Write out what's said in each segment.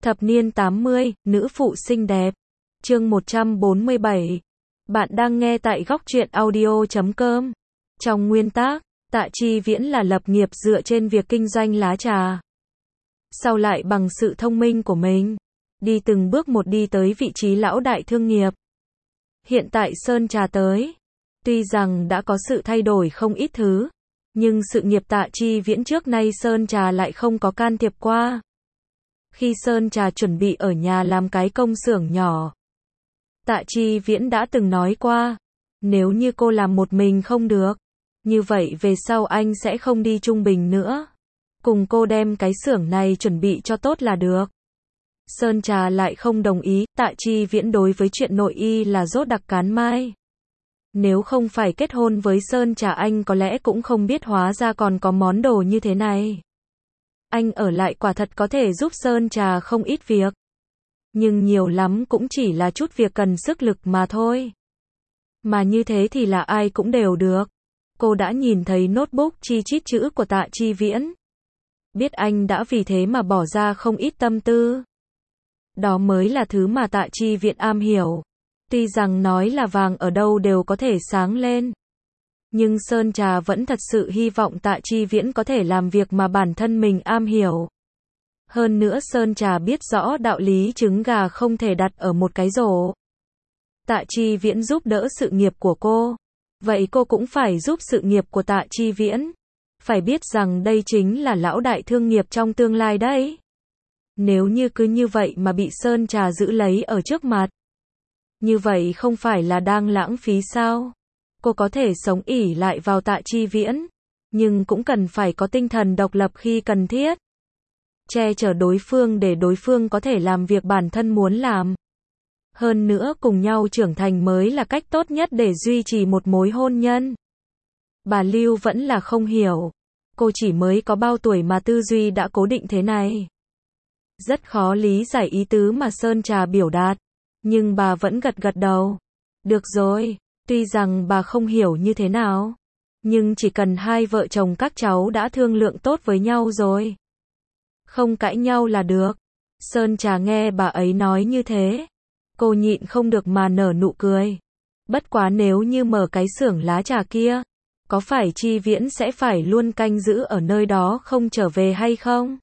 Thập niên 80, nữ phụ xinh đẹp. Chương 147. Bạn đang nghe tại góc truyện audio.com. Trong nguyên tác, Tạ Chi Viễn là lập nghiệp dựa trên việc kinh doanh lá trà. Sau lại bằng sự thông minh của mình, đi từng bước một đi tới vị trí lão đại thương nghiệp. Hiện tại Sơn Trà tới, tuy rằng đã có sự thay đổi không ít thứ, nhưng sự nghiệp Tạ Chi Viễn trước nay Sơn Trà lại không có can thiệp qua. Khi Sơn Trà chuẩn bị ở nhà làm cái công xưởng nhỏ, Tạ Chi Viễn đã từng nói qua, nếu như cô làm một mình không được, như vậy về sau anh sẽ không đi Trung Bình nữa. Cùng cô đem cái xưởng này chuẩn bị cho tốt là được. Sơn Trà lại không đồng ý, Tạ Chi Viễn đối với chuyện nội y là rốt đặc cán mai. Nếu không phải kết hôn với Sơn Trà anh có lẽ cũng không biết hóa ra còn có món đồ như thế này. Anh ở lại quả thật có thể giúp Sơn Trà không ít việc. Nhưng nhiều lắm cũng chỉ là chút việc cần sức lực mà thôi. Mà như thế thì là ai cũng đều được. Cô đã nhìn thấy notebook chi chít chữ của Tạ Chi Viễn. Biết anh đã vì thế mà bỏ ra không ít tâm tư. Đó mới là thứ mà Tạ Chi Viễn am hiểu. Tuy rằng nói là vàng ở đâu đều có thể sáng lên. Nhưng Sơn Trà vẫn thật sự hy vọng Tạ Chi Viễn có thể làm việc mà bản thân mình am hiểu. Hơn nữa Sơn Trà biết rõ đạo lý trứng gà không thể đặt ở một cái rổ. Tạ Chi Viễn giúp đỡ sự nghiệp của cô. Vậy cô cũng phải giúp sự nghiệp của Tạ Chi Viễn. Phải biết rằng đây chính là lão đại thương nghiệp trong tương lai đấy. Nếu như cứ như vậy mà bị Sơn Trà giữ lấy ở trước mặt, như vậy không phải là đang lãng phí sao? Cô có thể sống ỷ lại vào Tạ Chi Viễn, nhưng cũng cần phải có tinh thần độc lập khi cần thiết. Che chở đối phương để đối phương có thể làm việc bản thân muốn làm. Hơn nữa cùng nhau trưởng thành mới là cách tốt nhất để duy trì một mối hôn nhân. Bà Lưu vẫn là không hiểu. Cô chỉ mới có bao tuổi mà tư duy đã cố định thế này. Rất khó lý giải ý tứ mà Sơn Trà biểu đạt. Nhưng bà vẫn gật gật đầu. Được rồi, tuy rằng bà không hiểu như thế nào. Nhưng chỉ cần hai vợ chồng các cháu đã thương lượng tốt với nhau rồi. Không cãi nhau là được. Sơn Trà nghe bà ấy nói như thế. Cô nhịn không được mà nở nụ cười. Bất quá nếu như mở cái xưởng lá trà kia, có phải Chi Viễn sẽ phải luôn canh giữ ở nơi đó không trở về hay không?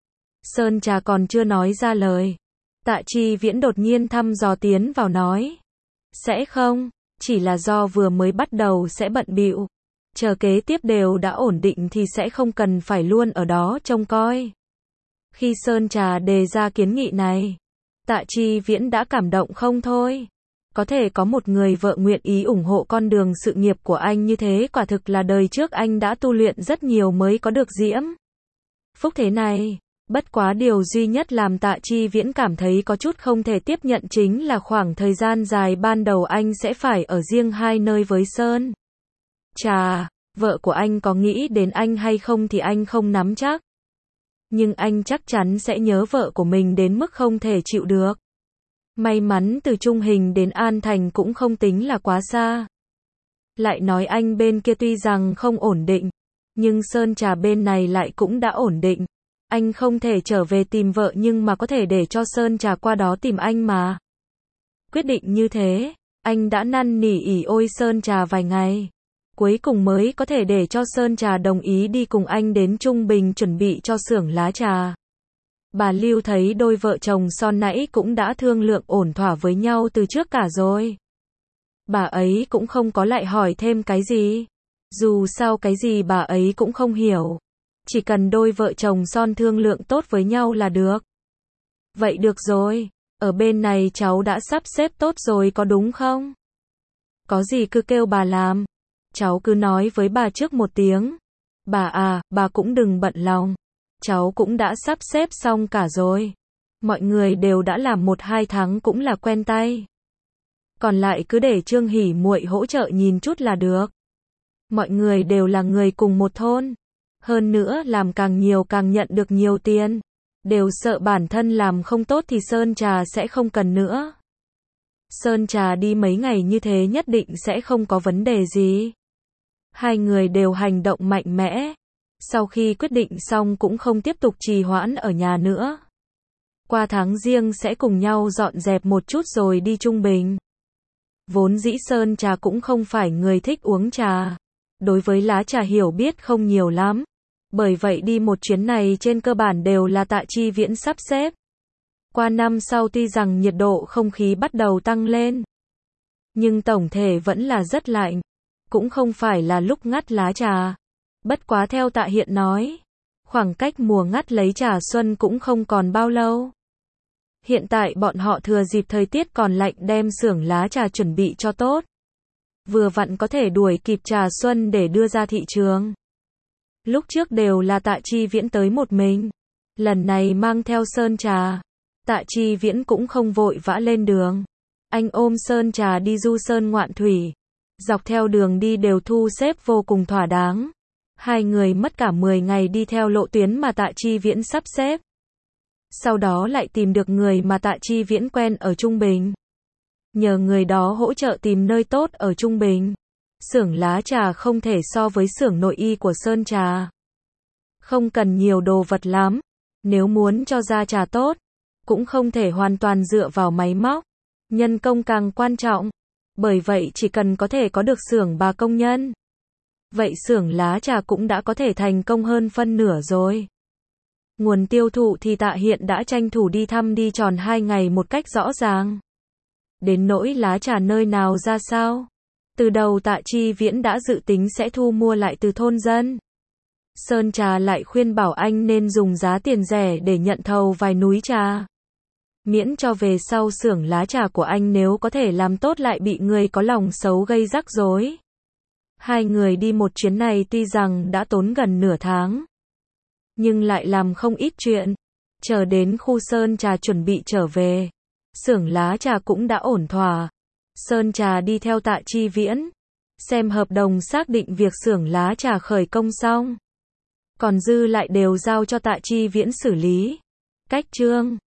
Sơn Trà còn chưa nói ra lời. Tạ Chi Viễn đột nhiên thăm dò tiến vào nói. Sẽ không, chỉ là do vừa mới bắt đầu sẽ bận bịu. Chờ kế tiếp đều đã ổn định thì sẽ không cần phải luôn ở đó trông coi. Khi Sơn Trà đề ra kiến nghị này, Tạ Chi Viễn đã cảm động không thôi. Có thể có một người vợ nguyện ý ủng hộ con đường sự nghiệp của anh như thế quả thực là đời trước anh đã tu luyện rất nhiều mới có được diễm phúc thế này. Bất quá điều duy nhất làm Tạ Chi Viễn cảm thấy có chút không thể tiếp nhận chính là khoảng thời gian dài ban đầu anh sẽ phải ở riêng hai nơi với Sơn Trà. Vợ của anh có nghĩ đến anh hay không thì anh không nắm chắc. Nhưng anh chắc chắn sẽ nhớ vợ của mình đến mức không thể chịu được. May mắn từ Trung Hình đến An Thành cũng không tính là quá xa. Lại nói anh bên kia tuy rằng không ổn định, nhưng Sơn Trà bên này lại cũng đã ổn định. Anh không thể trở về tìm vợ nhưng mà có thể để cho Sơn Trà qua đó tìm anh mà. Quyết định như thế, anh đã năn nỉ ỉ ôi Sơn Trà vài ngày. Cuối cùng mới có thể để cho Sơn Trà đồng ý đi cùng anh đến Trung Bình chuẩn bị cho xưởng lá trà. Bà Lưu thấy đôi vợ chồng son nãy cũng đã thương lượng ổn thỏa với nhau từ trước cả rồi. Bà ấy cũng không có lại hỏi thêm cái gì. Dù sao cái gì bà ấy cũng không hiểu. Chỉ cần đôi vợ chồng son thương lượng tốt với nhau là được. Vậy được rồi, ở bên này cháu đã sắp xếp tốt rồi có đúng không? Có gì cứ kêu bà làm. Cháu cứ nói với bà trước một tiếng. Bà à, bà cũng đừng bận lòng. Cháu cũng đã sắp xếp xong cả rồi. Mọi người đều đã làm 1-2 tháng cũng là quen tay. Còn lại cứ để Trương Hỉ muội hỗ trợ nhìn chút là được. Mọi người đều là người cùng một thôn. Hơn nữa làm càng nhiều càng nhận được nhiều tiền. Đều sợ bản thân làm không tốt thì Sơn Trà sẽ không cần nữa. Sơn Trà đi mấy ngày như thế nhất định sẽ không có vấn đề gì. Hai người đều hành động mạnh mẽ. Sau khi quyết định xong cũng không tiếp tục trì hoãn ở nhà nữa. Qua tháng riêng sẽ cùng nhau dọn dẹp một chút rồi đi Trung Bình. Vốn dĩ Sơn Trà cũng không phải người thích uống trà. Đối với lá trà hiểu biết không nhiều lắm. Bởi vậy đi một chuyến này trên cơ bản đều là Tạ Chi Viễn sắp xếp. Qua năm sau tuy rằng nhiệt độ không khí bắt đầu tăng lên, nhưng tổng thể vẫn là rất lạnh. Cũng không phải là lúc ngắt lá trà. Bất quá theo Tạ Hiện nói, khoảng cách mùa ngắt lấy trà xuân cũng không còn bao lâu. Hiện tại bọn họ thừa dịp thời tiết còn lạnh đem xưởng lá trà chuẩn bị cho tốt. Vừa vặn có thể đuổi kịp trà xuân để đưa ra thị trường. Lúc trước đều là Tạ Chi Viễn tới một mình. Lần này mang theo Sơn Trà. Tạ Chi Viễn cũng không vội vã lên đường. Anh ôm Sơn Trà đi du sơn ngoạn thủy. Dọc theo đường đi đều thu xếp vô cùng thỏa đáng. Hai người mất cả 10 ngày đi theo lộ tuyến mà Tạ Chi Viễn sắp xếp. Sau đó lại tìm được người mà Tạ Chi Viễn quen ở Trung Bình. Nhờ người đó hỗ trợ tìm nơi tốt ở Trung Bình. Xưởng lá trà không thể so với xưởng nội y của Sơn Trà. Không cần nhiều đồ vật lắm. Nếu muốn cho ra trà tốt, cũng không thể hoàn toàn dựa vào máy móc. Nhân công càng quan trọng. Bởi vậy chỉ cần có thể có được xưởng bà công nhân. Vậy xưởng lá trà cũng đã có thể thành công hơn phân nửa rồi. Nguồn tiêu thụ thì Tạ Hiện đã tranh thủ đi thăm đi tròn 2 ngày một cách rõ ràng. Đến nỗi lá trà nơi nào ra sao? Từ đầu Tạ Chi Viễn đã dự tính sẽ thu mua lại từ thôn dân. Sơn Trà lại khuyên bảo anh nên dùng giá tiền rẻ để nhận thầu vài núi trà. Miễn cho về sau xưởng lá trà của anh nếu có thể làm tốt lại bị người có lòng xấu gây rắc rối. Hai người đi một chuyến này tuy rằng đã tốn gần nửa tháng, nhưng lại làm không ít chuyện. Chờ đến khu Sơn Trà chuẩn bị trở về, xưởng lá trà cũng đã ổn thỏa. Sơn Trà đi theo Tạ Chi Viễn, xem hợp đồng xác định việc xưởng lá trà khởi công xong. Còn dư lại đều giao cho Tạ Chi Viễn xử lý. Cách chương